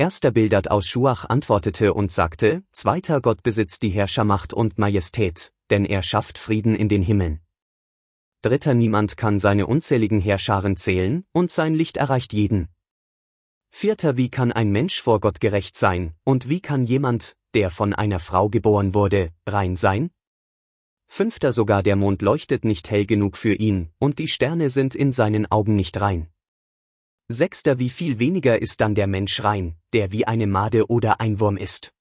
Erster Bildad aus Schuach antwortete und sagte, Zweiter Gott besitzt die Herrschermacht und Majestät, denn er schafft Frieden in den Himmeln. Dritter Niemand kann seine unzähligen Heerscharen zählen, und sein Licht erreicht jeden. Vierter Wie kann ein Mensch vor Gott gerecht sein, und wie kann jemand, der von einer Frau geboren wurde, rein sein? Fünfter Sogar der Mond leuchtet nicht hell genug für ihn, und die Sterne sind in seinen Augen nicht rein. Sechster Wie viel weniger ist dann der Mensch rein, der wie eine Made oder ein Wurm ist.